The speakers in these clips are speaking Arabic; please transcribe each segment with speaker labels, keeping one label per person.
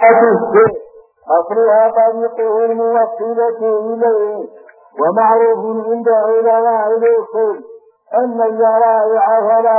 Speaker 1: الشيء أصلها طريقه الموصلة إليه. ومعروف عند علماء الأصول أن الذرائع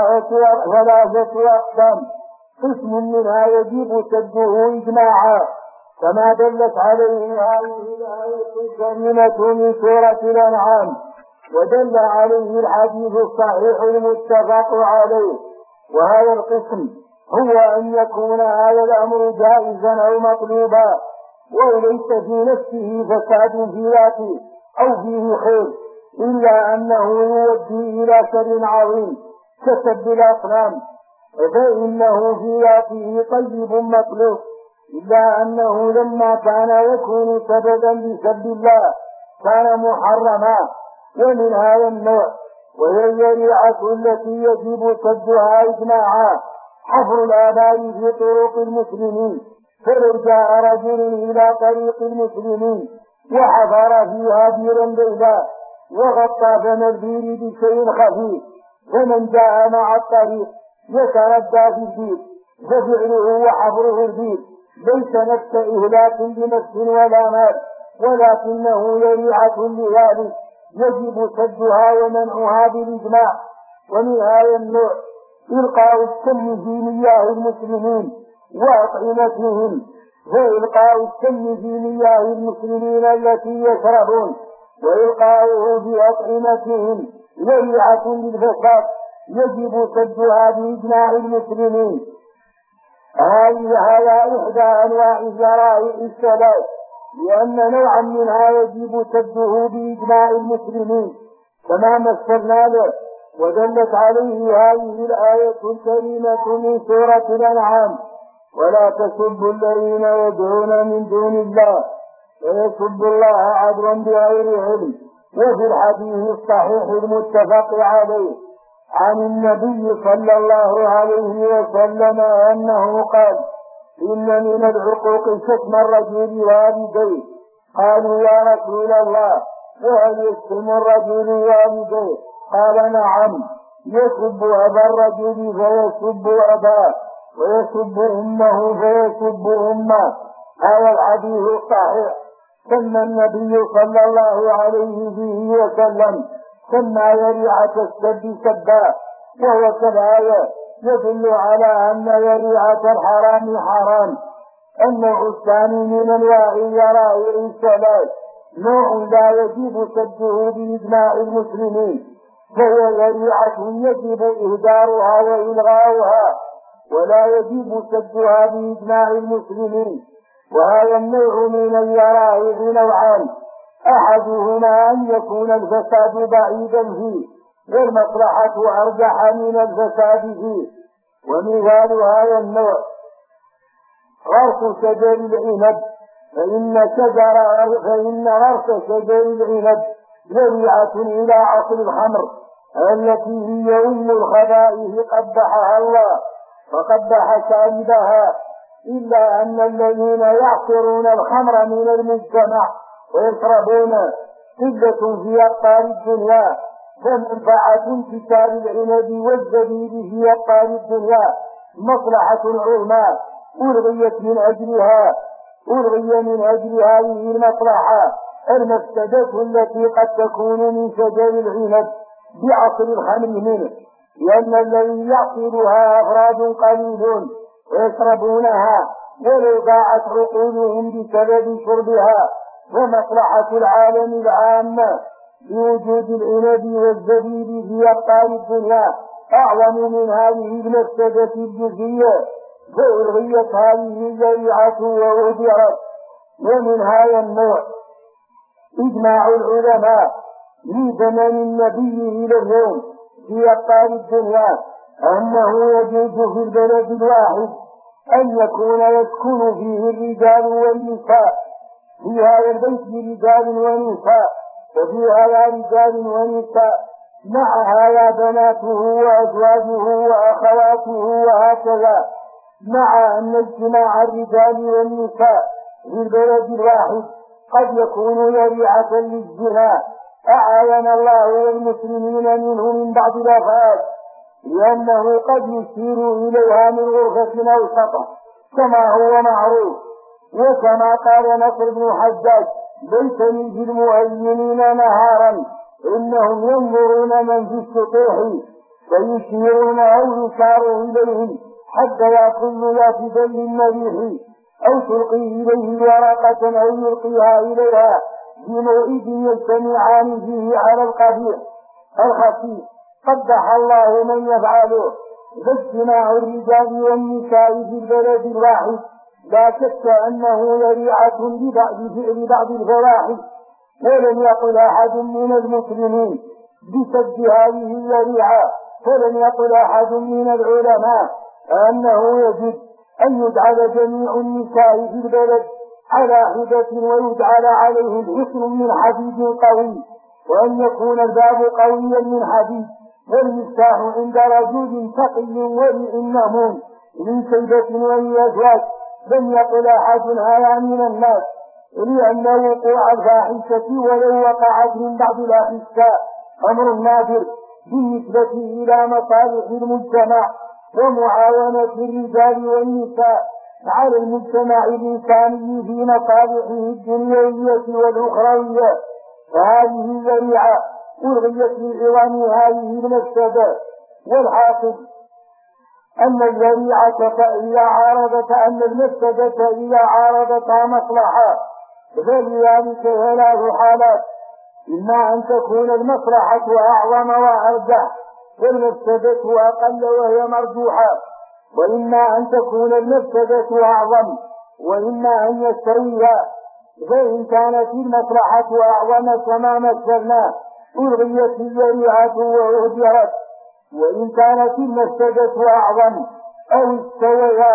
Speaker 1: ثلاثة أقسام، قسم منها يجب سده إجماعا كما دلت عليه هذه الآية الكريمة من سورة الأنعام، ودل عليه الحديث الصحيح المتفق عليه. وهذا القسم هو أن يكون هذا الأمر جائزا أو مطلوبا وليس في نفسه فساد في ذاته أو فيه خير، إلا أنه يؤدي إلى شر عظيم كسب الأصنام، فإنه في ذاته طيب مطلوب، إلا أنه لما كان يكون سببا لسب الله كان محرما. ومن هذا النوع وهي الذريعة التي يجب سدها إجماعا حفر الآباء في طرق المسلمين، فلو جاء رجل إلى طريق المسلمين وحفر فيها بيرا بيضاء وغطى فم البير بشيء خفيف، فمن جاء مع الطريق يتردى في البير ففعله وحفره البير ليس نفس إهلاك لنفس ولا مال، ولكنه ذريعة لذلك يجب سدها ومنعها بالإجماع. ومن هذا النوع إلقاء السم في مياه المسلمين وأطعمتهم، فإلقاء السم في مياه المسلمين التي يشربون وإلقاؤه في أطعمتهم ذريعة للفساد يجب سدها بإجماع المسلمين. هذا إحدى أنواع ذرائع السداد، لأن نوعا منها يجب سده بإجماع المسلمين كما مثلنا له، ودلت عليه هذه الآية الكريمة من سورة الأنعام: ولا تسبوا الذين يدعون من دون الله ويسبوا الله عدوا بغير علم. وفي الحديث الصحيح المتفق عليه عن النبي صلى الله عليه وسلم أنه قال: إن من العقوق شتم الرجل والديه. قالوا: يا رسول الله وهل يشتم الرجل والديه؟ قال: نعم، يسب أبا الرجل فيسب أباه، ويسب أمه فيسب أمه. هذا الحديث الصحيح سمى النبي صلى الله عليه وسلم سمى ذريعة السب سبا، وهو كالآية يدل على أن ذريعة الحرام حرام. النوع الثاني من أنواع ذرائع السداد نوع لا يجب سده بإجماع المسلمين، فهي ذريعة يجب إهدارها وإلغاؤها ولا يجب سدها بإجماع المسلمين. وهذا النوع من الذرائع نوعان: أحدهما أن يكون الفساد بعيدا فيه والمصلحة أرجح من الفساد فيه. ومثال هذا النوع غرس شجر العنب، فإن غرس شجر العنب ذريعة إلى عصر الخمر التي هي أم الخبائث قبحها الله وقبح شاربها. إلا أن الذين يعصرون الخمر من المجتمع ويشربون قلة في أقطار الدنيا، فمنفعة انتشار العنب والزبيب في أقطار الدنيا مصلحة عظمى ألغي من أجل هذه المصلحة المفسدة التي قد تكون من شجر العنب بعصر الخمر منه، لأن الذي يعصرها أفراد قليلون ويشربونها ولو ضاعت عقولهم بسبب شربها. ومصلحة العالم العامة بوجود العنب والزبيب في أقطار الدنيا أعظم من هذه المفسدة الجزئية، فألغيت هذه الذريعة وأهدرت. ومن هذا النوع إجماع العلماء في زمن النبي إلى اليوم في أقطار الدنيا أنه يجوز في البلد الواحد أن يكون يسكن فيه الرجال والنساء، في هذا البيت رجال ونساء وفي هذا رجال ونساء، مع هذا بناته وأزواجه وأخواته وهكذا، مع أن اجتماع الرجال والنساء في البلد الواحد قد يكون ذريعة للزنا، أعاذنا الله والمسلمين منه من بعض الأفعال، لأنه قد يشير إليها من غرفة أو سطح كما هو معروف. وكما قال نصر بن حجاج: ليس في المؤذنين نهارا إنهم ينظرون من في السطوح فيشيرون أو يشار إليهم حتى يأكل ذات دل المريح أو تلقي إليه ورقة أو يلقيها إليها في موئد يجتمعان فيه على القبيح الخفيف. قبح الله من يفعله. فاجتماع الرجال والنساء في البلد الواحد لا شك أنه ذريعة بفعل بعض الفواحش، ولم يقل أحد من المسلمين بسد هذه الذريعة، فلم يقل أحد من العلماء أنه يجب أن يجعل جميع النساء في البلد على حدة ويجعل عليهم حصن من حديد قوي، وأن يكون الباب قويا من حديد والمفتاح عند رجل تقي ورئ النمون من شيبة وأزواج. لم يقل أحد هذا من الناس، لأن وقوع الفاحشة ولو وقعت من بعض الأخشاء أمر نادر بالنسبة إلى مصالح المجتمع ومعاونة الرجال والنساء على المجتمع الإنساني في مصالحه الدنيوية والأخروية. فهذه ذريعة ألغيت لعظم هذه المفسدة. والحاصل أن الذريعة أن المفسدة إذا عارضتها مصلحة فلذلك ثلاث حالات: إما أن تكون المصلحة أعظم وأرجح والمفسدة أقل وهي مرجوحة، وإما أن تكون المفسدة أعظم، وإما أن يستويها. فإن كانت المصلحة أعظم كما مثلنا ألغيت الذريعة وأهدرت، وإن كانت المفسدة أعظم أو استويها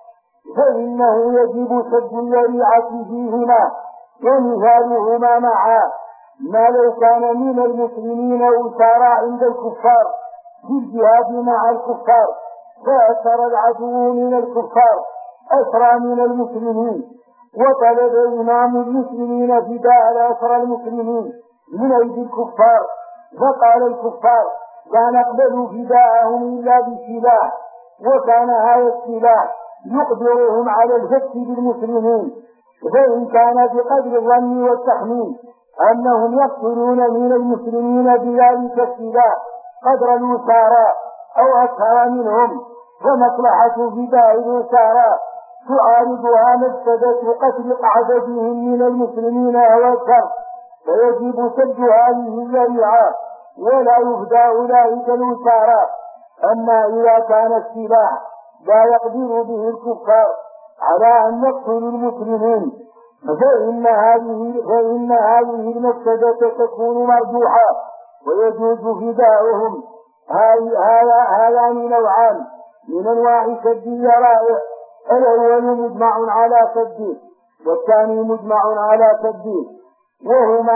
Speaker 1: فإنه يجب سد الذريعة فيهما. ومثالهما معا ما لو كان من المسلمين أسارى عند الكفار في الجهاد مع الكفار، فأسر العدو من الكفار أسرى من المسلمين، وطلب إمام المسلمين فداء الأسرى المسلمين من أيدي الكفار، فقال الكفار: لا نقبل فداءهم إلا بالسلاح، وكان هذا السلاح يقدرهم على الفتك بالمسلمين. فإن كان بقدر الظن والتخمين أنهم يقتلون من المسلمين بذلك السلاح قدر الوسارى أو أكثر منهم، فمصلحة فداء الوسارى تعارضها مفسدة قتل عددهم من المسلمين أو أكثر، فيجب سد هذه الذريعة ولا يفدى أولئك الوسارى. أما إذا كان السلاح لا يقدر به الكفار على أن يقتلوا المسلمين فإن هذه المفسدة تكون مرجوحة ويجوز فداؤهم. هذان نوعان من أنواع سد الذرائع: الأول مجمع على سده، والثاني مجمع على سده، وهما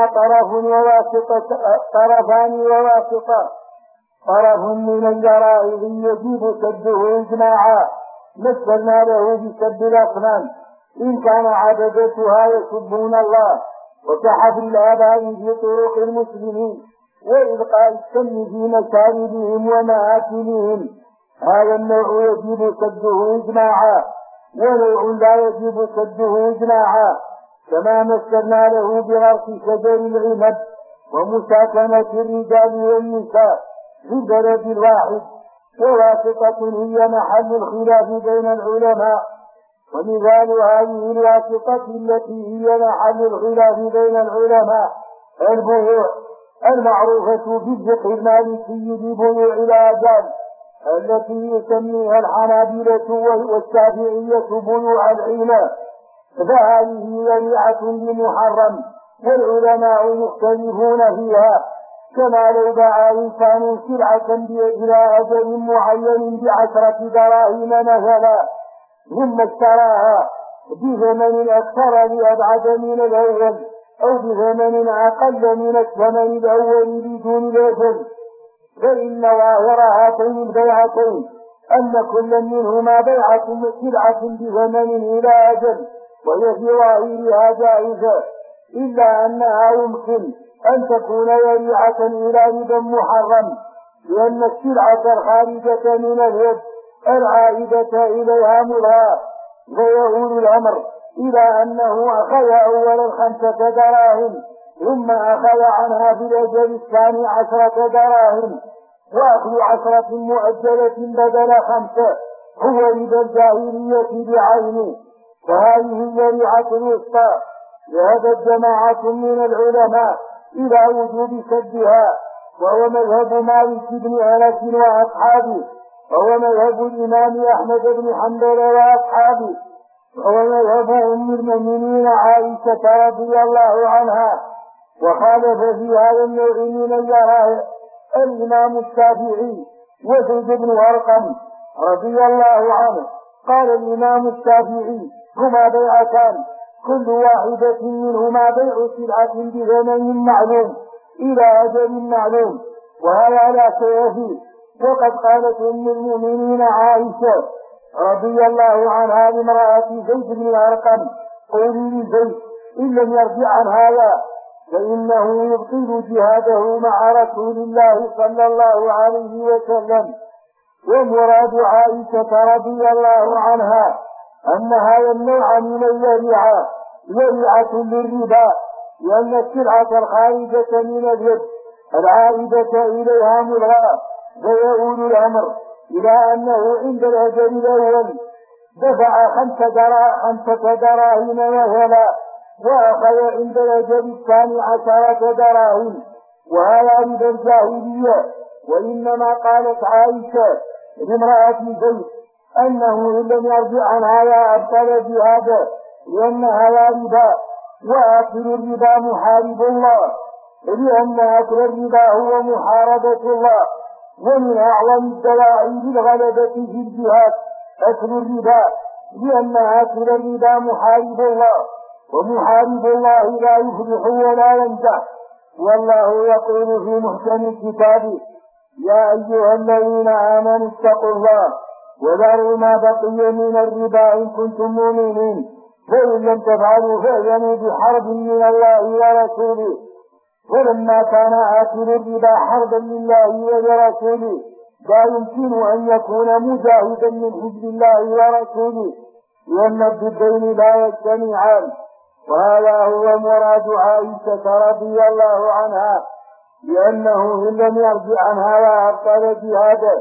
Speaker 1: طرفان وواسطة. طرف من الذرائع يجب سده إجماعا مثلنا له بسد الأصنام إن كان عبدتها يسبون الله، وكحفر الآباء في طرق المسلمين، وإلقاء السم في مشاربهم ومآكلهم. هذا النوع يجب سده إجماعا، ونوع لا يجب سده إجماعا، كما مثلنا له بغرس شجر العنب ومساكنة الرجال والنساء في البلد الواحد. وواسطة هي محل الخلاف بين العلماء، ومثال هذه الواسطة التي هي محل الخلاف بين العلماء البيوع المعروفة في الفقه المالكي ببيوع الآجال التي يسميها الحنابلة والشافعية بيوع العينة، فهذه ذريعة لمحرم والعلماء مختلفون فيها. كما لو باع إنسان سلعة إلى أجل معين ب10 دراهم مثلا، ثم اشتراها بثمن أكثر لأبعد من الأول أو بثمن أقل من الثمن الأول بدون الأجل، فإن ظاهر هاتين البيعتين أن كل منهما بيعة سلعة بثمن إلى أجل، وهي في ظاهرها جائزة، إلا أنها يمكن أن تكون ذريعة إلى ربا محرم، لأن السلعة الخارجة من اليد العائدة إليها ملها، فيؤول الأمر إلى أنه أخذ أولا 5 دراهم ثم أخذ عنها في الأجل الثاني 10 دراهم، وأخذ 10 مؤجلة بدل 5 هو ربا الجاهلية بعينه، فهذه الشريعة الوسطى. ذهبت جماعة من العلماء إلى وجوب سدها، وهو مذهب مالك بن أنس وأصحابه، وهو مذهب الإمام أحمد بن حنبل وأصحابه، وهو مذهب أم المؤمنين عائشة رضي الله عنها. وخالف في هذا النوع من الجرائم الإمام الشافعي وزيد بن أرقم رضي الله عنه. قال الإمام الشافعي: هما بيعتان كل واحدة منهما بيع سلعة بثمن معلوم إلى أجل معلوم، وهذا لا شيء فيه. وقد قالت أم المؤمنين عائشة رضي الله عنها لامرأة زيد بن أرقم: قولي لزيد إن لم يرجع عن هذا فإنه يبطل جهاده مع رسول الله صلى الله عليه وسلم. ومراد عائشة رضي الله عنها أن هذا النوع من الذريعة ذريعة للربا، لأن السلعة الخارجة من اليد العائدة إليها ملغاة، فيؤول الأمر إلى أنه عند الأجل الأول دفع 5 دراهم مثلا، وأخذ عند الأجل الثاني 10 دراهم، وهذا ربا الجاهلية. وإنما قالت عائشة لامرأة زيد أنه إن لم يرجع عن هذا أبطل جهاده، لأن هذا ربا، وآكل الربا محارب الله، لأن أكل الربا هو محاربة الله. ومن أعظم الدواعي للغلبة في الجهاد أكل الربا، لأن أكل الربا محارب الله، ومحارب الله لا يفلح ولا ينجح. والله يقول في محكم الكتاب: يا أيها الذين آمنوا اتقوا الله وذروا ما بقي من الربا إن كنتم مؤمنين، فإن لم تفعلوا فأذنوا بحرب من الله ورسوله. ولما كان آكل الربا حربا لله ولرسوله لا يمكن أن يكون مجاهدا من حزب الله ورسوله، لأن الضدين لا يجتمعان. وهذا هو مراد عائشة رضي الله عنها، لأنه إن لم يرجع عن هذا أبطل جهاده.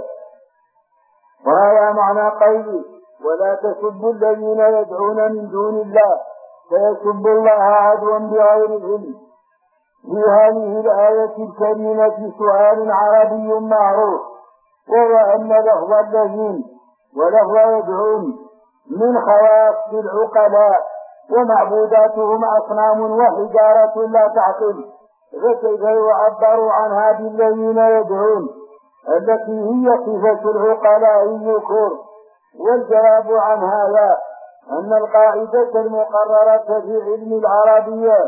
Speaker 1: وهذا معنى قوله: ولا تسبوا الذين يدعون من دون الله فيسبوا الله عدوا بغير علم. في هذه الآية الكريمة سؤال عربي معروف، وهو أن لفظ الذين ولفظ يدعون من خواص العقلاء، ومعبوداتهم أصنام وحجارة لا تعقل، فكيف يعبر عنها بالذين يدعون التي هي صفة العقلاء الذكور؟ والجواب عن هذا أن القاعدة المقررة في علم العربية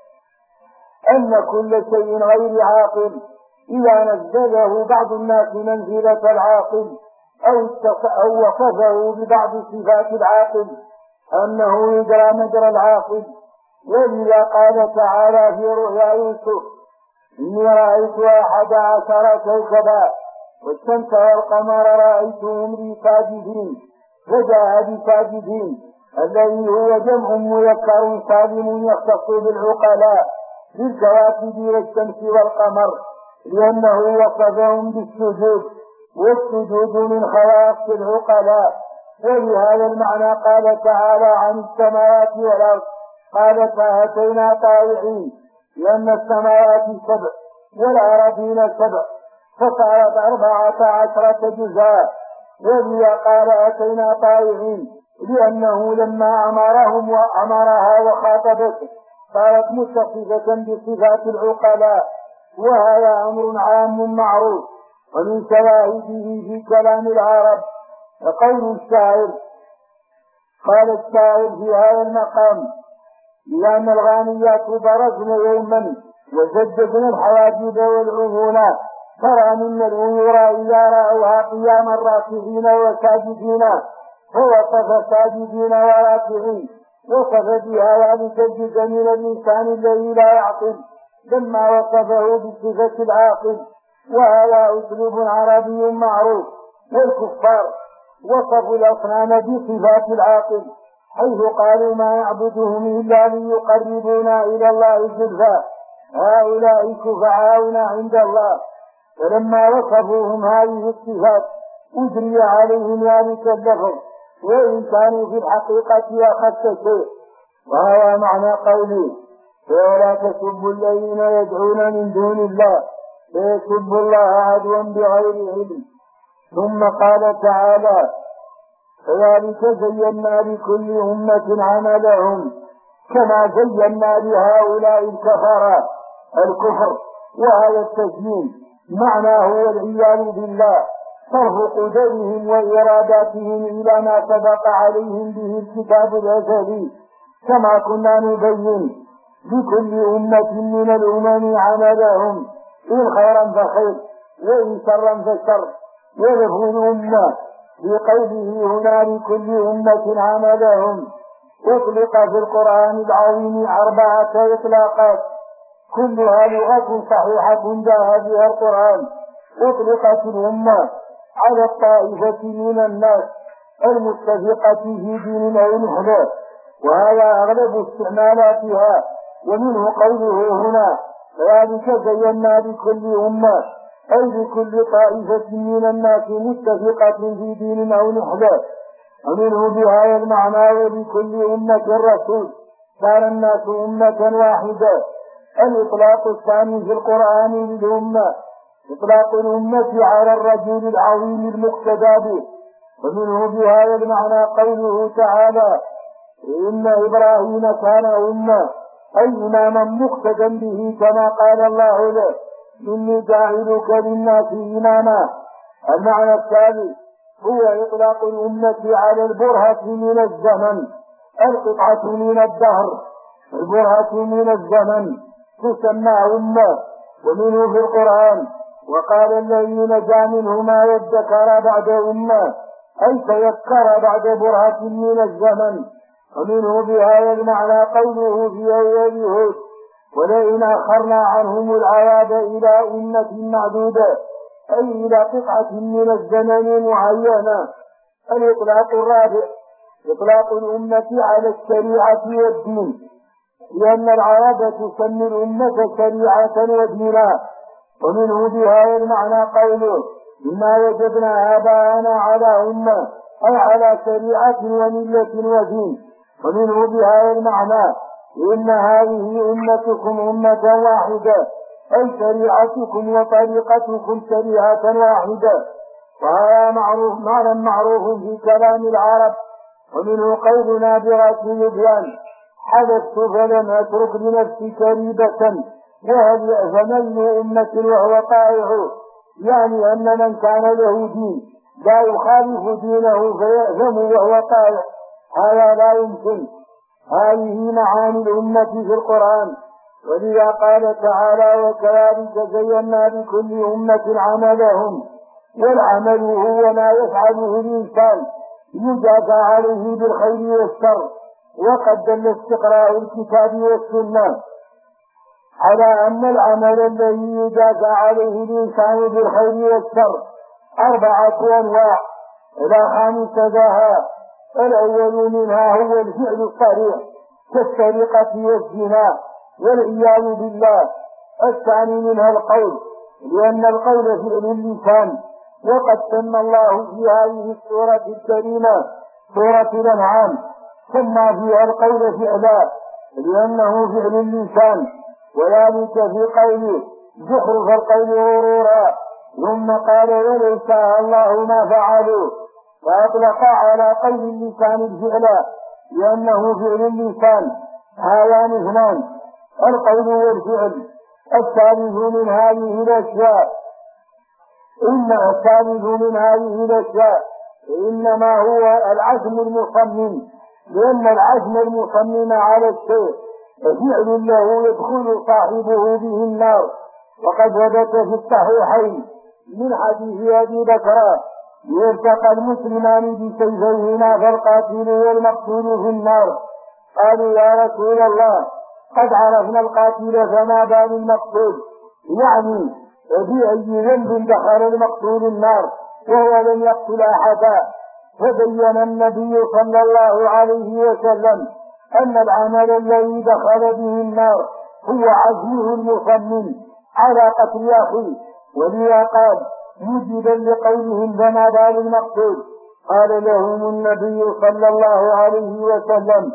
Speaker 1: أن كل شيء غير عاقل إذا نزله بعض الناس منزلة العاقل أو وصفه ببعض صفات العاقل أنه يجرى مجرى العاقل. ولذا قال تعالى في رؤيا يوسف: إني رأيت 11 كوكبا والشمس والقمر رأيتهم لي ساجدين، فجاء بساجدين الذي هو جمع مذكر سالم يختص بالعقلاء بالكواكب والشمس والقمر، لأنه وصفهم بالسجود، والسجود من خواص العقلاء. ولهذا المعنى قال تعالى عن السماوات والأرض: قالت أتينا طائعين، لأن السماوات 7 والأراضين 7 فصارت 14 جزءا. ولذا قال أتينا طائعين لأنه لما أمرهم وأمرها وخاطبته صارت متصفة بصفات العقلاء، وهذا أمر عام معروف. ومن شواهده في كلام العرب وقول الشاعر: قال الشاعر في هذا المقام: لأن الغانيات برزن يوما وسددن الحواجب والعيونا، ترى من العيور إذا رأوها قياما راكعين وساجدين، فوصف ساجدين وراكعين، وصف بها ذلك الجزء من الإنسان الذي لا يعقل لما وصفه بصفة العاقل. وهذا أسلوب عربي معروف. والكفار وصفوا الأصنام بصفات العاقل، حيث قالوا ما نعبدهم إلا ليقربونا إلى الله زلفى هؤلاء شفعاؤنا عند الله. فلما وصفوهم هذه الصفات أجري عليهم ذلك اللفظ وإن كانوا في الحقيقة أخف شيء. وهذا معنى قوله فلا تسبوا الذين يدعون من دون الله فيسبوا الله عدوا بغير علم. ثم قال تعالى كذلك زينا لكل أمة عملهم كما زينا لهؤلاء الكفرة الكفر. وهذا التزيين معناه والعياذ بالله صرف قدرهم وإراداتهم إلى ما سبق عليهم به الكتاب الأزلي، كما كنا نبين لكل أمة من الأمم عملهم إن خيرا فخير وإن شرا فشر. ولفظ الأمة بقوله هنا لكل أمة عملهم أطلق في القرآن العظيم 4 إطلاقات كلها لغة صحيحة جاء بها القرآن. أطلقت الأمة على الطائفة من الناس المتفقة في دين أو نحله، وهذا أغلب استعمالاتها. ومنه قوله هنا كذلك زينا لكل أمة أي لكل طائفة من الناس متفقة في دين أو نحله. ومنه بهذا المعنى ولكل أمة رسول كان الناس أمة واحدة. الإطلاق الثاني في القرآن للأمة إطلاق الأمة على الرجل العظيم المقتدى به. ومنه بهذا المعنى قوله تعالى إن إبراهيم كان أمة أي إماما مقتدى به كما قال الله له إني جاعلك للناس إماما. المعنى الثالث هو إطلاق الأمة على البرهة من الزمن القطعة من الدهر. البرهة من الزمن تسمى أمة. ومنه في القرآن وقال الذي نجا منهما يذكر بعد أمة أي تذكر بعد برهة من الزمن. ومنه بهذا المعنى قوله في أول هود ولئن أخرنا عنهم العذاب إلى أمة معدودة أي إلى قطعة من الزمن معينة. الإطلاق الرابع إطلاق الأمة على الشريعة والدين، لأن العرب تسمي الأمة شريعة ودينا. ومنه بهذا المعنى قوله إنا وجدنا آباءنا على أمة أي على شريعة وملة ودين. ومنه بهذا المعنى إن هذه أمتكم أمة واحدة أي شريعتكم وطريقتكم شريعة واحدة. وهذا معنى معروف في كلام العرب. ومنه قولنا برسول البيان حدثت فلم أترك لنفسي كريبة وهل فمن أمة وهو طائع، يعني أن من كان له دين لا يخالف دينه فيأثم وهو طائع، هذا لا يمكن. هذه معاني الأمة في القرآن. ولذا قال تعالى وكذلك زينا لكل أمة عملهم. والعمل هو ما يفعله الإنسان يجازى عليه بالخير والشر. وقد دل استقراء الكتاب والسنة على أن العمل الذي يجازى عليه الإنسان بالخير والشر 4 أنواع إلى 5 الأول منها هو الفعل الصريح كالسرقة والزنا والعياذ بالله. الثاني منها القول، لأن القول فعل اللسان، وقد سمى الله في هذه السورة الكريمة سورة الأنعام سمى فيها القول فعلا لأنه فعل اللسان، وذلك في قوله زخرف القول غرورا. ثم قال ولو شاء الله ما فعلوا، فأطلق على قول اللسان الفعل لأنه فعل اللسان. هذان 2 القول والفعل. الثالث من هذه الأشياء إنما هو العزم المصمم، لأن العزم المصمم على الشيء فعل له يدخل صاحبه به النار. وقد ثبت في الصحيحين من حديث أبي بكر يلتقى المسلمان بسيفيهما فالقاتل والمقتول في النار. قالوا يا رسول الله قد عرفنا القاتل فما بال المقتول، يعني وبأي ذنب دخل المقتول النار وهو لم يقتل أحدا. فبين النبي صلى الله عليه وسلم أن العمل الذي دخل به النار هو عزمه المصمم على قتل أخيه، ولذا قال مجدا لقولهم فما بال المقتول. قال لهم النبي صلى الله عليه وسلم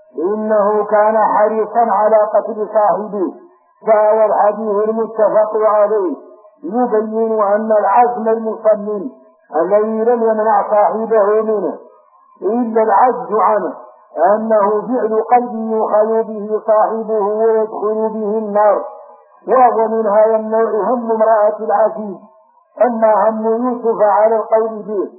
Speaker 1: إنه كان حريصا على قتل صاحبه. فهو الحديث المتفق عليه يبين أن العزم المصمم الذي لم يمنع صاحبه منه إلا العجز عنه أنه فعل قلب يخل به صاحبه ويدخل به النار. وهو من هذا النوع هم امرأة العزيز. أما هم يوسف على القول به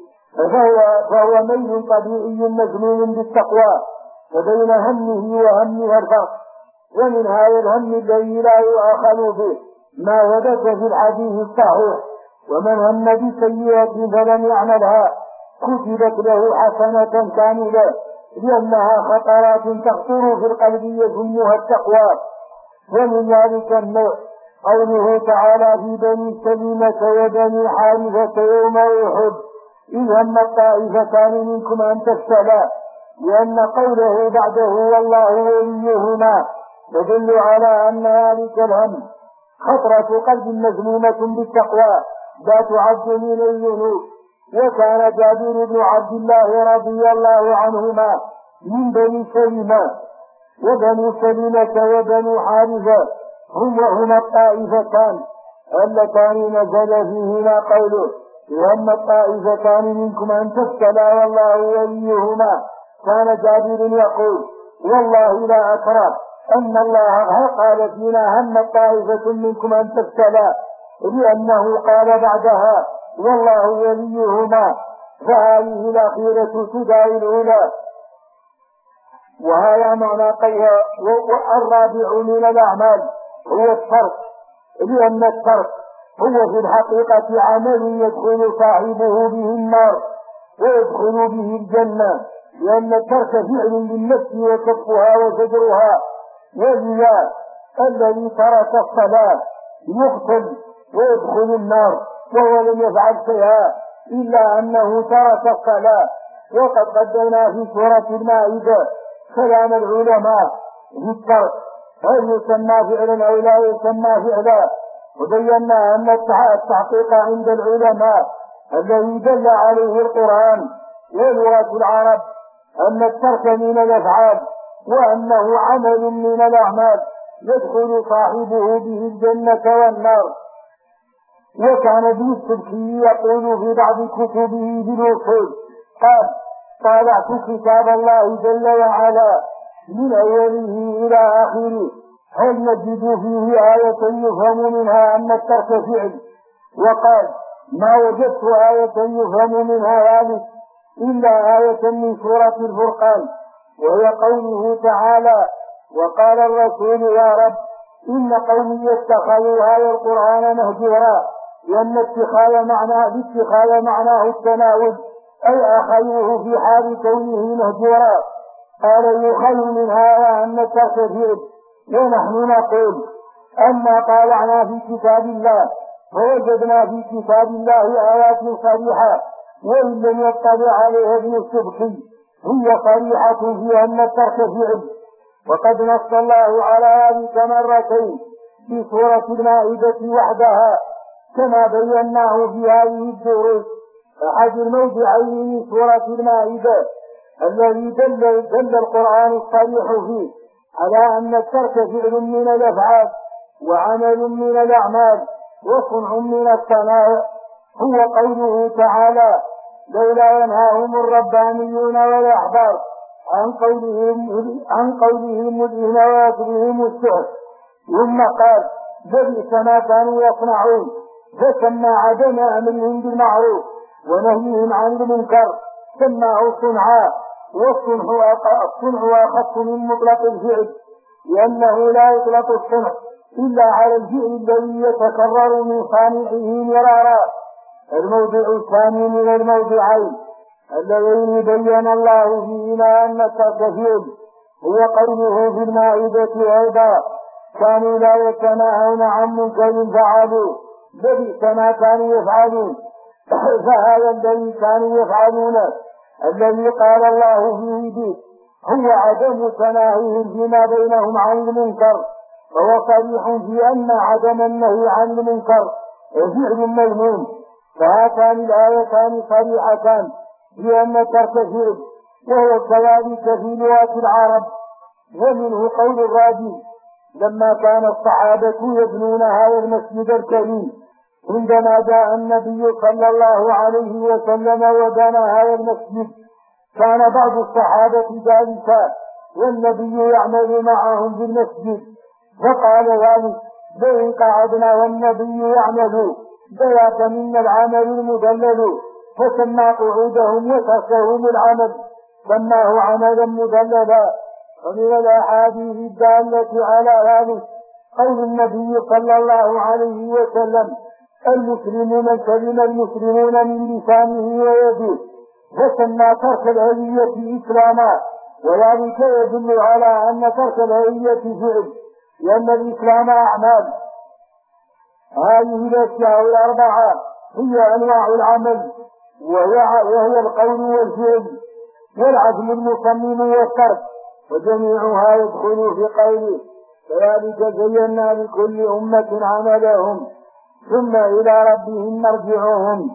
Speaker 1: فهو ميل طبيعي مجنون بالتقوى، فبين همه وهمها الفرق. ومن هذا الهم الذي لا يؤاخذ به ما ثبت في الحديث الصحيح: ومن هم بسيئة فلم يعملها كتبت له حسنة كاملة، لأنها خطرات تخطر في القلب يسمها التقوى. ومن ذلك النوع قوله تعالى في بني سلمة وبني حارثة يوم أحد إذ هم الطائفتان منكم أن تفشلا، لأن قوله بعده والله وليهما يدل على أن ذلك الهم خطرة قلب مذمومة بالتقوى لا تعد من الذنوب. وكان جابر بن عبد الله رضي الله عنهما من بني سلمة، وبنو سلمة وبنو حارثة هما الطائفتان اللتان نزل فيهما قوله وأما الطائفتان منكم أن تفشلا والله وليهما. كان جابر يقول والله لا أكره أن الله قال فينا هم الطائفة منكم أن تفشلا، لأنه قال بعدها والله وليهما، فهذه الأخيرة تدعي الأولى. وهذا معنى قوله. والرابع من الأعمال هو الترك، لأن الترك هو في الحقيقة عمل يدخل صاحبه به النار ويدخل به الجنة، لأن الترك فعل للنفس وكفها وزجرها. ولذا الذي ترك الصلاة يقتل ويدخل النار وهو لم يفعل شيئا إلا أنه ترك الصلاة. وقد قدمنا في سورة المائدة كلام العلماء في الترك هل يسمى فعلا أو لا يسمى فعلا، وبينا أن التحقيق عند العلماء الذي دل عليه القرآن ولغة العرب أن الترك من الأفعال، وأنه عمل من الأعمال يدخل صاحبه به الجنة والنار. وكان ابن السبكي يقول في بعض كتبه بالوصول قال طالعت كتاب الله جل وعلا من أوله إلى آخره هل نجد فيه آية يفهم منها أن الترك فعل؟ وقال ما وجدت آية يفهم منها ذلك إلا آية من سورة الفرقان، وهي قوله تعالى وقال الرسول يا رب إن قومي اتخذوا هذا القرآن مهجورا، لأن الاتخاذ معناه التناول أي أخذوه في حال كونه مهجورا. قال يخل من هذا أن الترك فعل، ونحن نقول أما طالعنا في كتاب الله فوجدنا في كتاب الله آيات صريحة وإن لم يطلع عليها ابن السبكي هي صريحة في أن الترك فعل. وقد نص الله على ذلك مرتين في سورة المائدة وحدها كما بيناه في هذه الدروس. أحد الموضعين من سورة المائدة الذي دل القرآن الصريح فيه على أن الترك فعل من الأفعال وعمل من الأعمال وصنع من الصنائع هو قوله تعالى لولا ينهاهم الربانيون والأحبار عن قولهم الدين ويكرههم السحر. ثم قال لبئس ما كانوا يصنعون، فسمى عدم أمرهم بالمعروف ونهيهم عن المنكر سماه صنعا. والصنع أخف من مطلق الفعل، لأنه لا يطلق الصنع إلا على الفعل الذي يتكرر من صانعه مرارا. الموضع الثاني من الموضعين الذين بين الله فيهما أن الترك فعل هو قوله في المائدة أيضا كانوا لا يتناهون عن منكر فعلوا لبئس ما كانوا يفعلون. فهذا الذي كانوا يفعلونه الذي قال الله فيه به هو عدم تناهيهم فيما بينهم عن المنكر، فهو صريح في أن عدم النهي عن المنكر فعل مذموم. فهاتان الآيتان صريحتان بأن ترك فعل، وهو كذلك في لغة العرب. ومنه قول الرازي: لما كان الصحابة يبنون هذا المسجد الكريم عندما جاء النبي صلى الله عليه وسلم وبنى هذا المسجد كان بعض الصحابة جالسا والنبي يعمل معهم في المسجد، فقال ذلك: لئن قعدنا والنبي يعمل ذاك منا العمل المدلل، فسمى قعودهم وتركهم العمل سماه عملا مدللا. ومن الأحاديث الدالة على ذلك قول النبي صلى الله عليه وسلم: المسلم من سلم المسلمون من لسانه ويده، فسمى ترك الهوية إسلاما، وذلك يدل على أن ترك الهوية فعل، لأن الإسلام أعمال. هذه الأشياء الأربعة هي أنواع العمل، وهي القول والفعل والعزم المصمم والترك، وجميعها يدخل في قوله: كذلك زينا لكل أمة عملهم ثم إلى ربهم مرجعهم.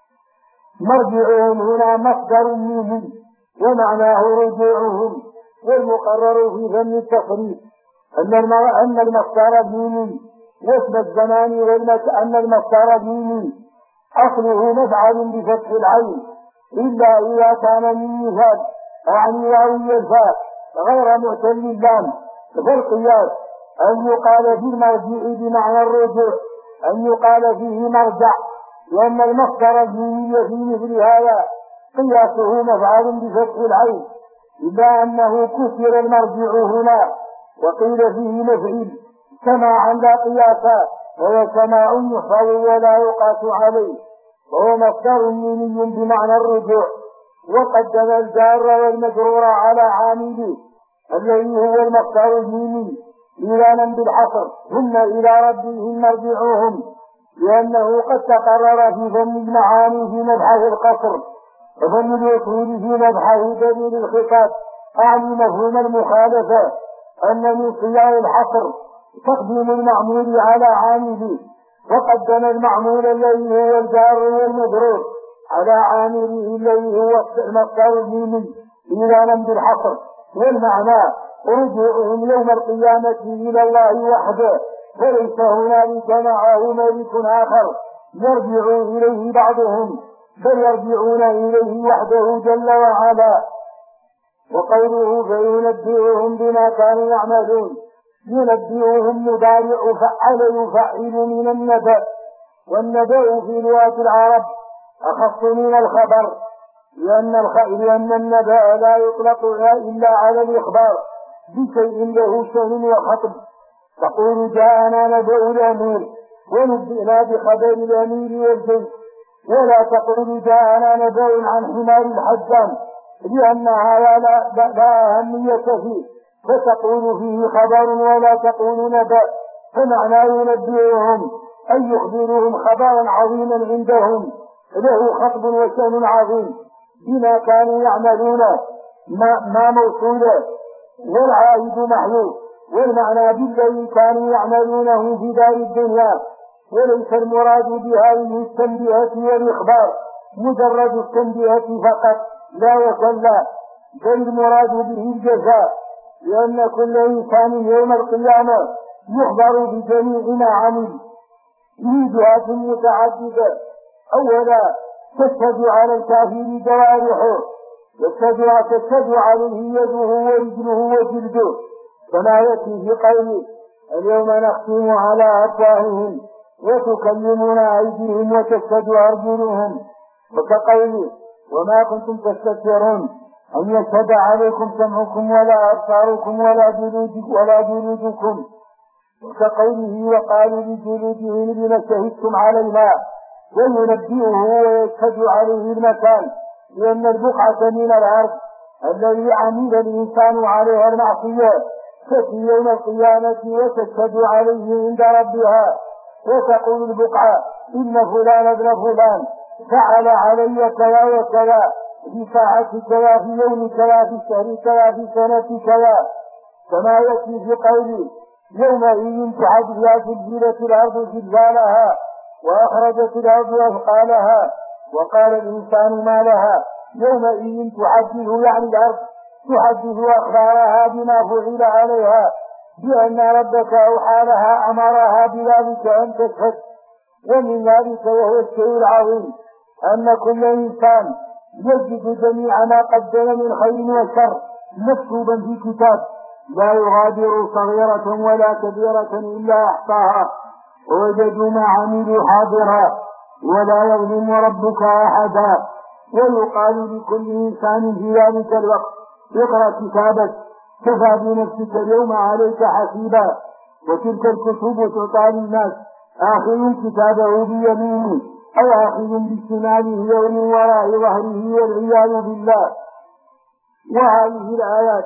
Speaker 1: مرجعهم هنا مصدر منه ومعناه رجوعهم، والمقرر في فم التصريف أن المصدر ديني، واسم الزمان أن المصدر ديني أصله مفعل بفتح العين، إلا إذا كان من مثال أعني واوي الفاء غير معتل اللام، فالقياس أن يقال في المرجع بمعنى الرجوع، أن يقال فيه مرجع، لأن المصدر الديني في مثل هذا قياسه مفعل بفتح العين، إلا أنه كسر المرجع هنا وقيل فيه مفعل سماعا لا قياسا، وهو سماع يحفظ ولا يقاس عليه، وهو مصدر ديني بمعنى الرجوع. وقدم الجار والمجرور على عامله الذي هو المصدر الديني إيلانا بالحصر: ثم إلى ربهم مرجعوهم، لأنه قد تقرر في فن المعاني في مبحث القصر، وفن الوصول في مبحث دليل الخطاب أعني مفهوم المخالفة، أن من صياغ الحصر تقديم المعمول على عامله، وقدم المعمول الذي هو الجار والمجرور على عامله الذي هو المصدر الديني إيلانا بالحصر. والمعنى رجوعهم يوم القيامة إلى الله وحده، فليس هنالك معه ملك آخر يرجع إليه بعضهم، بل يرجعون إليه وحده جل وعلا. وقوله: فينبئهم بما كانوا يعملون، ينبئهم مضارع فعل يفعل من النبأ، والنبأ في لغة العرب أخص من الخبر، لأن النبأ لا يطلق إلا على الإخبار بشيء له شأن وخطب. تقول: جاءنا نبأ الأمير، ونبئنا بخبر الأمير والجيش، ولا تقول: جاءنا نبأ عن حمار الحجام، لأن هذا لا أهمية فيه، فتقول فيه خبر ولا تقول نبأ. فمعنى ينبئهم أن يخبرهم خبرا عظيما عندهم له خطب وشأن عظيم بما كانوا يعملون، ما موصوله والعائد محيو، والمعنى بالذي كانوا يعملونه في دار الدنيا. وليس المراد بهذه التنبيهة والإخبار مجرد التنبيهة فقط لا وكلا، بل المراد به الجزاء، لأن كل إنسان يوم القيامة يخبر بجميع ما عمل في جهات متعددة. أولا تشهد على الكافر جوارحه، تشهد عليه يده ورجله وجلده، كما يأتي في قوله: اليوم نختم على أفواههم وتكلمنا أيديهم وتشهد أرجلهم، وكقوله: وما كنتم تستكبرون أن يشهد عليكم سمعكم ولا أبصاركم ولا جلودكم، وكقوله: وقالوا لجلودهم لما شهدتم علينا، وينبئه ويشهد عليه المكان، لأن البقعة من الأرض الذي عمل الإنسان عليها المعصية تأتي يوم القيامة وتشهد عليه عند ربها، وتقول البقعة: إن فلان ابن فلان فعل علي كذا وكذا، في ساعة كذا، في يوم كذا، في شهر كذا، في سنة كذا، كما يأتي في قوله يومئذ تحدث زلزلت الأرض زلزالها وأخرجت الأرض أثقالها وقال الإنسان ما لها يومئذ تحدث يعني الأرض تحدث أخبارها بما فعل عليها بأن ربك أوحى لها أمرها بذلك أن تشهد. ومن ذلك وهو الشيء العظيم أن كل إنسان يجد جميع ما قدم من خير وشر مكتوبا في كتاب لا يغادر صغيرة ولا كبيرة إلا أحصاها ووجدوا ما عملوا حاضرا ولا يظلم ربك أحدا. ويقال لكل إنسان في ذلك الوقت اقرأ كتابك كفى بنفسك اليوم عليك حسيبا. وتلك الكتب تعطى للناس آخذ كتابه بيمينه أو آخذ بشماله ومن وراء ظهره والعياذ بالله. وهذه الآيات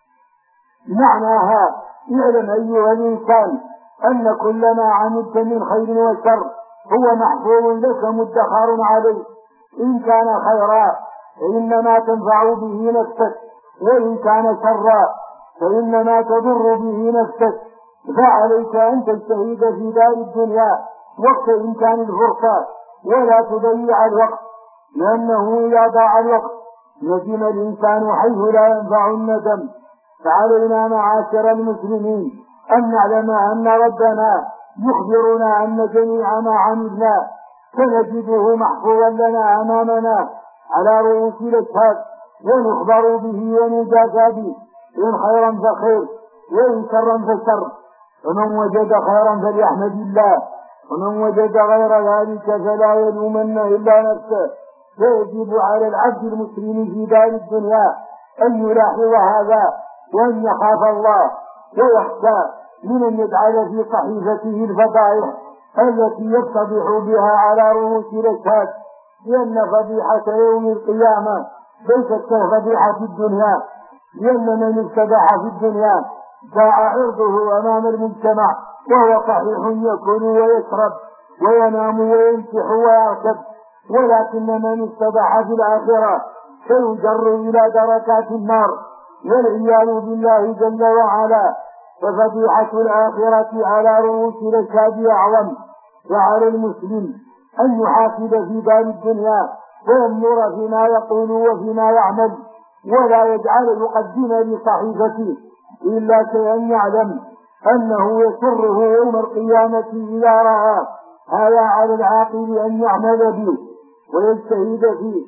Speaker 1: معناها اعلم أيها الإنسان أن كل ما عملت من خير وشر هو محفوظ لك مدخر عليه. إن كان خيرا فإنما تنفع به نفسك وإن كان شرا فإنما تضر به نفسك. فعليك أن تجتهد في دار الدنيا وقت إمكان الفرصة ولا تضيع الوقت، لأنه إذا ضاع الوقت ندم الإنسان حيث لا ينفع الندم. فعلينا معاشر المسلمين أن نعلم أن ربنا يخبرنا أن جميع ما عملنا سنجده محفوظا لنا أمامنا على رؤوس الأشهاد ونخبر به ونجازى به إن خيرا فخير وإن شرا فشر. ومن وجد خيرا فليحمد الله ومن وجد غير ذلك فلا يلومن إلا نفسه. فيجب على العبد المسلم في دار الدنيا أن يلاحظ هذا وأن يخاف الله ويخشى من أن يجعل في صحيفته الفضائح التي يفتضح بها على رؤوس الأشهاد، لأن فضيحة يوم القيامة ليست كفضيحة الدنيا، لأن من ابتدع في الدنيا باع عرضه أمام المجتمع وهو صحيح يأكل ويشرب وينام وينكح ويركب، ولكن من ابتدع في الآخرة سيجر إلى دركات النار والعياذ بالله جل وعلا. ففضيحة الآخرة على رؤوس الأشهاد أعظم. وعلى المسلم أن يحاسب في دار الدنيا وينظر فيما يقول وفيما يعمل ولا يجعل يقدم لصحيفته إلا كأن يعلم أنه يسره يوم القيامة إذا رأى. هذا على العاقل أن يعمل به ويجتهد فيه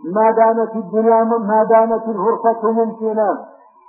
Speaker 1: ما دامت الفرصة ممكنة.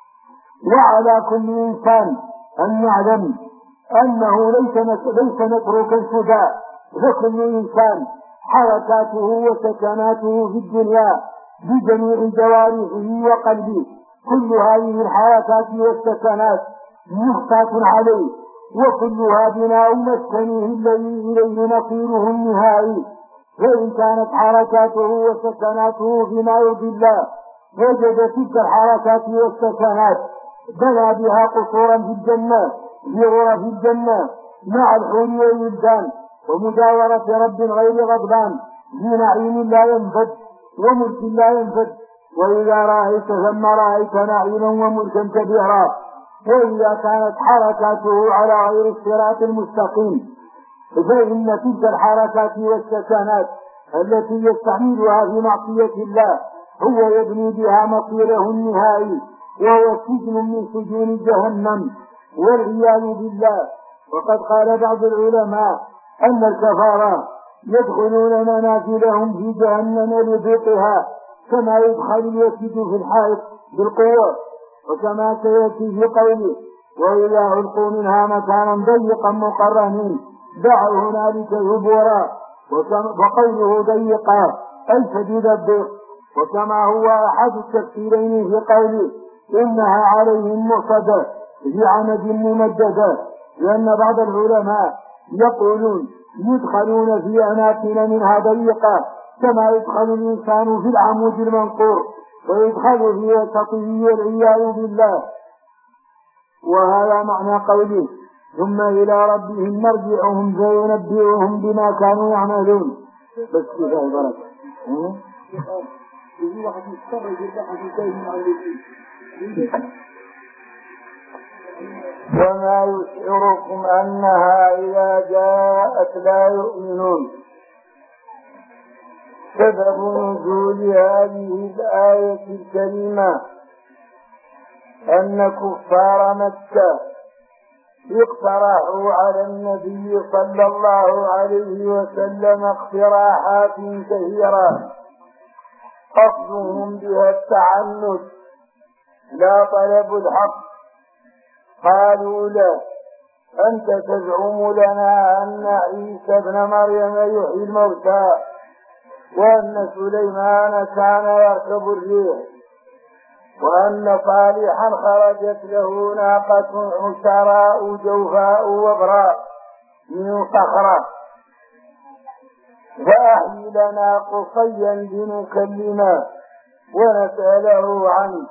Speaker 1: وعلى كل إنسان أن يعلم أنه ليس نترك السدى، فكل إنسان حركاته وسكناته في الدنيا بجميع جوارحه وقلبه كل هذه الحركات والسكنات محتاج عليه وكلها بناء مسكنه الذي إليه مصيره النهائي. فإن كانت حركاته وسكناته فيما يرضي الله وجد تلك الحركات والسكنات بنى بها قصورا في الجنة في غرف الجنة مع الحور والولدان ومجاورة رب غير غضبان في نعيم لا ينفد وملك لا ينفد. وإذا رأيت ثم رأيت نعيما وملكا كبيرا. وإذا كانت حركاته على غير الصراط المستقيم فإن تلك الحركات والسكنات التي يستعملها في معصية الله هو يبني بها مصيره النهائي وهو سجن من سجون جهنم والعياذ بالله. وقد قال بعض العلماء أن الكفار يدخلون منازلهم في جهنم لضيقها كما يدخل الوسيد في الحائط بالقوة، وكما سيأتي في قوله وإذا ألقوا منها مكانا ضيقا مقرنين دعوا هنالك ثبورا. وقوله ضيقا أي شديد الضيق، وكما هو أحد التفسيرين في قوله إنها عليهم مؤصدة في عمد ممددة، لأن بعض العلماء يقولون يدخلون في أماكن منها ضيقة كما يدخل الإنسان في العمود المنقور ويدخل في وسطه والعياذ بالله. وهذا معنى قوله ثم إلى ربهم مرجعهم فينبئهم بما كانوا يعملون. بس كفاية بركة. يجي واحد يستمر يجي واحد يتاهم على الدين. وما يشعركم أنها إذا جاءت لا يؤمنون. سبب نزول هذه الآية الكريمة أن كفار مكة اقترحوا على النبي صلى الله عليه وسلم اقتراحات كثيرة قصدهم بها التعنت لا طلب الحق. قالوا له: أنت تزعم لنا أن عيسى ابن مريم يحيي الموتى وأن سليمان كان يركب الريح وأن صالحا خرجت له ناقة عشراء جوفاء وبراء من صخرة، فأحيي لنا قصيا لنكلمه ونسأله عنه،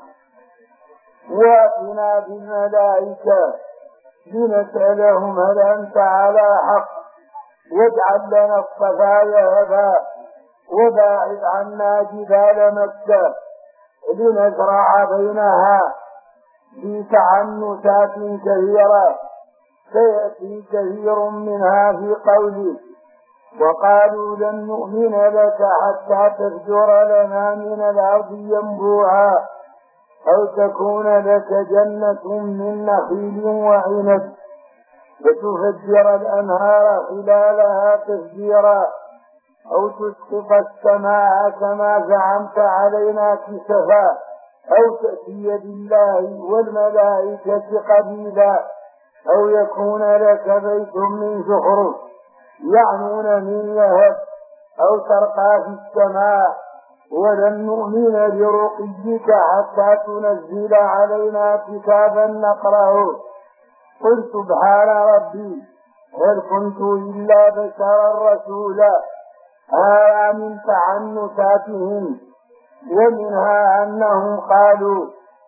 Speaker 1: واتنا بالملائكة لنسألهم هل أنت على حق، واجعل لنا الصفايا هدى وباعد عنا جبال مكة لنزرع بينها بتعنتات كثيرة سيأتي كثير منها في قوله: وقالوا لن نؤمن لك حتى تفجر لنا من الأرض ينبوعا أو تكون لك جنة من نخيل وعنب وتفجر الأنهار خلالها تفجيرا أو تسقط السماء كما زعمت علينا كسفا أو تأتي بالله والملائكة قبيلا أو يكون لك بيت من زخرف يعنون من ذهب أو ترقى في السماء ولن نؤمن لرقيك حتى تنزل علينا كتابا نقرأه. قل سبحان ربي هل كنت إلا بشرا رسولا. هذا من تعنتاتهم، ومنها أنهم قالوا: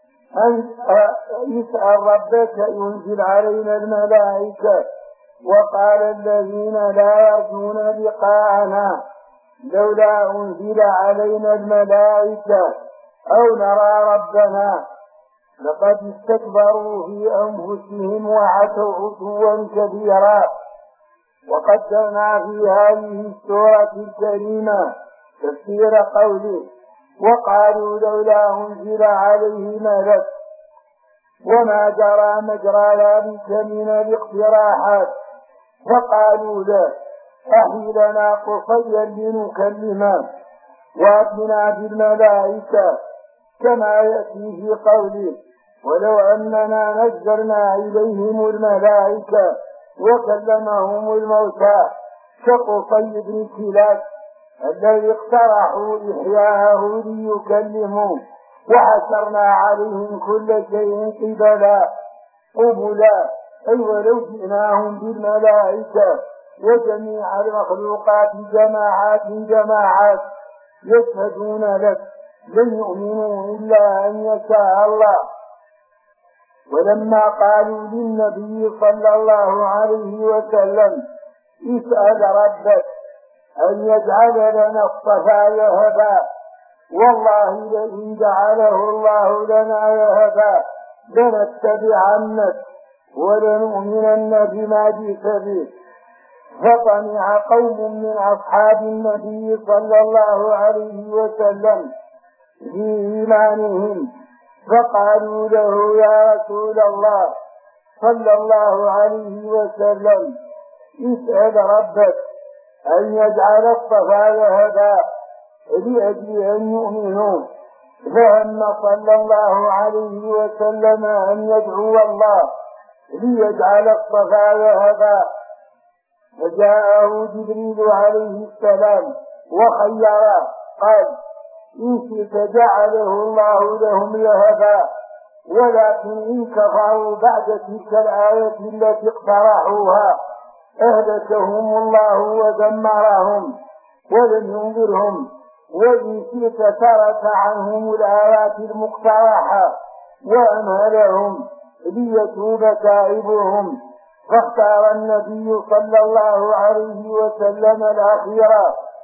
Speaker 1: اسأل ربك ينزل علينا الملائكة. وقال الذين لا يرجون لقاءنا لولا أنزل علينا الملائكة أو نرى ربنا لقد استكبروا في أنفسهم وعتوا عتوا كبيرا. وقدمنا في هذه السورة الكريمة تفسير قوله: وقالوا لولا أنزل عليه ملك، وما جرى مجرى ذلك من الاقتراحات. فقالوا له: أحي لنا قصيا لنكلمه وأتنا بالملائكة كما يأتي في قوله: ولو أننا نزلنا إليهم الملائكة وكلمهم الموتى كقصي بن كلاب الذي اقترحوا إحياءه ليكلموا، وحشرنا عليهم كل شيء قبلا أي ولو جئناهم بالملائكة وجميع المخلوقات جماعات يشهدون لك لن يؤمنوا إلا أن يشاء الله. ولما قالوا للنبي صلى الله عليه وسلم: اسأل ربك أن يجعل لنا الصفايا هدى، والله لئن جعله الله لنا يهدى لنتبعنك ولنؤمنن بما جئت به. فطمع قوم من أصحاب النبي صلى الله عليه وسلم في إيمانهم، فقالوا له: يا رسول الله صلى الله عليه وسلم اسأل ربك أن يجعل الصفايا هدى لأجل أن يؤمنوا. فهم صلى الله عليه وسلم أن يدعو الله ليجعل الصفايا هدى، فجاءه جبريل عليه السلام وخيره قال: إن شئت جعله الله لهم لهدى، ولكن إن كفروا بعد تلك الآية التي اقترحوها أهلكهم الله ودمرهم ولم ينظرهم، وإن شئت ترك عنهم الآيات المقترحة وأمهلهم ليتوب تائبهم. فاختار النبي صلى الله عليه وسلم الأخيرة،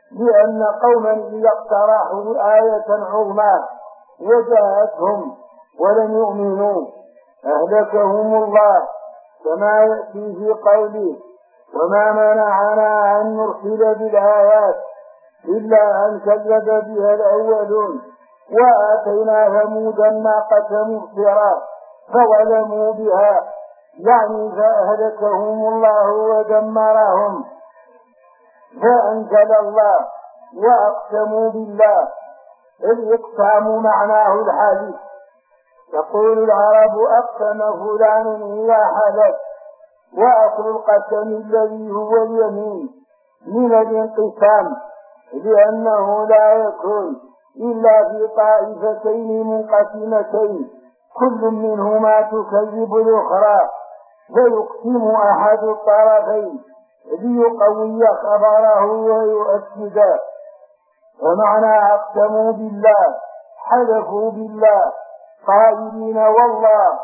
Speaker 1: لأن قوما إذا اقترحوا آية عظمى وجاءتهم ولم يؤمنوا أهلكهم الله، كما يأتي في قوله: وما منعنا أن نرسل بالآيات إلا أن كذب بها الأولون وآتينا ثمود الناقة مبصرة فظلموا بها، يعني فأهلكهم الله ودمرهم. فأنزل الله: وأقسموا بالله. الإقسام معناه الحلف. تقول العرب: أقسم فلان إذا حلف، وأصل القسم الذي هو اليمين من الانقسام، لأنه لا يكون إلا في طائفتين منقسمتين كل منهما تكذب الأخرى، فيقسم أحد الطرفين ليقوي خبره ويؤكده. ومعنى أقسموا بالله حلفوا بالله قائلين: والله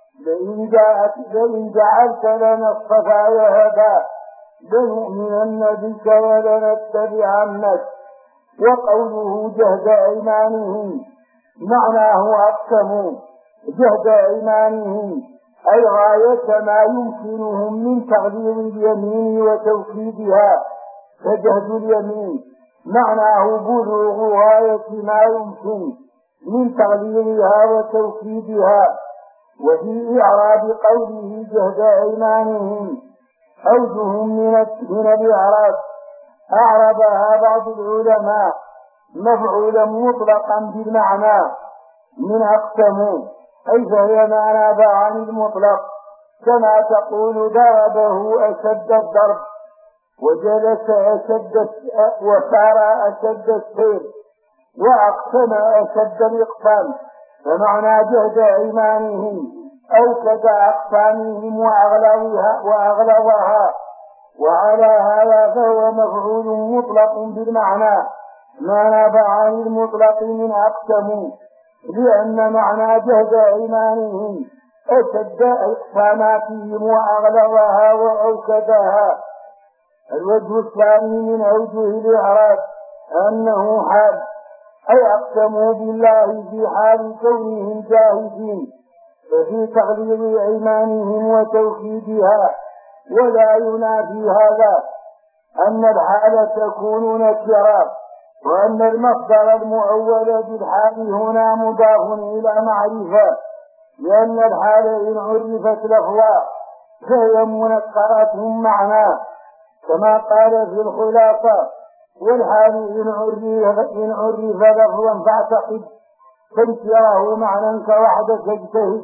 Speaker 1: لئن جعلت لنا الصفا وهبا لنؤمنن بك ولنتبعنك. وقوله جهد أيمانهم معناه أقسموا جهد أيمانهم أي غاية ما يمكنهم من تغليظ اليمين وتوكيدها، فجهد اليمين معناه بلوغ غاية ما يمكن من تغليظها وتوكيدها. وفي إعراب قوله جهد أيمانهم أوجه من الإعراب أعربها بعض العلماء مفعولا مطلقا بالمعنى من أقسموا، أي فهي معنى عن المطلق، كما تقول: ضربه أشد الضرب، وجلس أشد، وسار أشد السير، وأقسم أشد الإقسام. فمعنى جهد أيمانهم أوكد أقسامهم وأغلظها. وعلى هذا فهو مفعول مطلق بالمعنى ما نبع عن المطلق من أقسموا، لأن معنى جهد أيمانهم أشد إقساماتهم وأغلظها وأوكدها. الوجه الثاني من أوجه الإعراب أنه حال، أي أقسموا بالله في حال كونهم جاهدين وفي تغليظ أيمانهم وتوكيدها. ولا ينافي هذا أن الحال تكون نكرة، وأن المصدر المؤول بالحال هنا مضاف إلى معرفة، لأن الحال إن عرفت لفظا فهي منكرة معناه، كما قال في الخلاصة: والحال إن عرف لفظا فاعتقد فانكره معنى كوحدك اجتهد.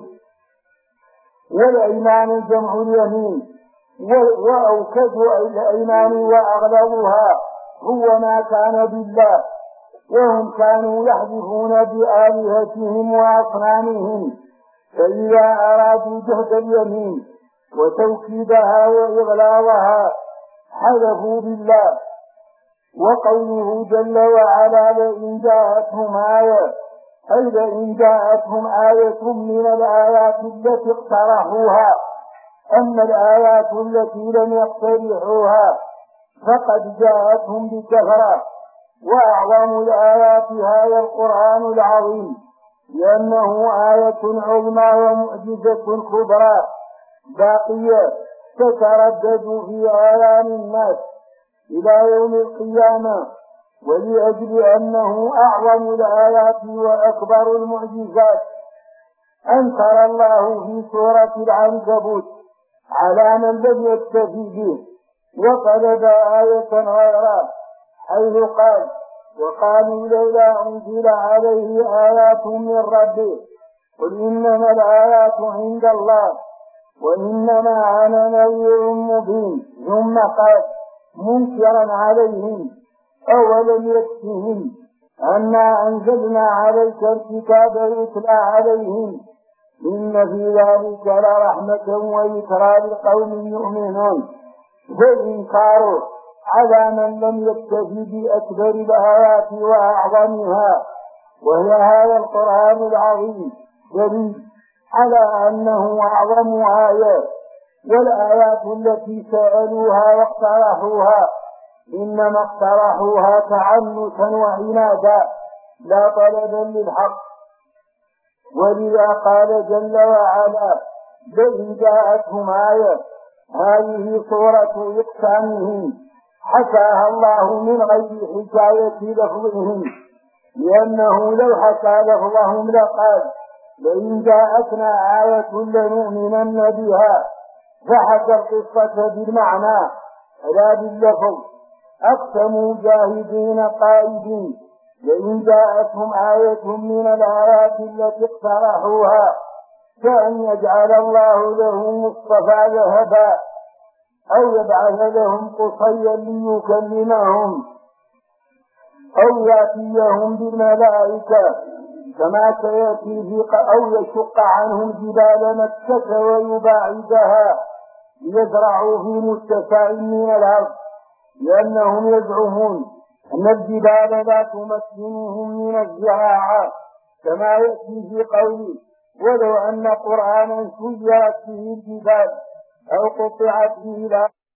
Speaker 1: والأيمان جمع اليمين، وأوكد الأيمان وأغلظها هو ما كان بالله، وهم كانوا يحلفون بآلهتهم وأصنامهم، فإذا أرادوا جهد اليمين وتوكيدها وإغلاظها حلفوا بالله. وقوله جل وعلا: لئن جاءتهم آية، أي لئن جاءتهم آية من الآيات التي اقترحوها، أما الآيات التي لم يقترحوها فقد جاءتهم بكثرة. وأعظم الآيات هذا القرآن العظيم، لأنه آية عظمى ومعجزة كبرى باقية تتردد في آذان الناس إلى يوم القيامة، ولأجل أنه أعظم الآيات وأكبر المعجزات أنكر الله في سورة العنكبوت على من لم يكتفي به وطلب آية غيره، حيث قال: وقالوا لولا أنزل عليه آيات من ربه قل إنما الآيات عند الله وإنما أنا نذير مبين. ثم قال منكرا عليهم: أولم يكفهم أنا أنزلنا عليك الكتاب يتلى عليهم إن في ذلك لرحمة وذكرى لقوم يؤمنون. فإنكار على من لم يكتفي بأكبر الآيات وأعظمها وهي هذا القرآن العظيم دليل على أنه أعظم آيات، والآيات التي سألوها واقترحوها إنما اقترحوها تعنتا وعنادا لا طلبا للحق. ولذا قال جل وعلا: بل جاءتهم آية. هذه صورة إقسامهم حكاها الله من غير حكاية لفظهم، لأنه لو حكى لفظهم لقال: لئن جاءتنا آية لنؤمنن بها، فحكى القصة بالمعنى لا باللفظ. أقسموا جاهدين قائدين: لئن جاءتهم آية من الآيات التي اقترحوها كأن يجعل الله لهم مصطفى ذهبا أو يبعث لهم قصيا ليكلمهم أو يأتيهم بالملائكة كما سيأتي أو يشق عنهم جبال مكة ويباعدها ليزرعوا في متسع من الأرض، لأنهم يزعمون أن الجبال لا تمكنهم من الزراعة، كما يأتي في قوله: ولو أن قرآنا سيرت به الجبال أو قطعت به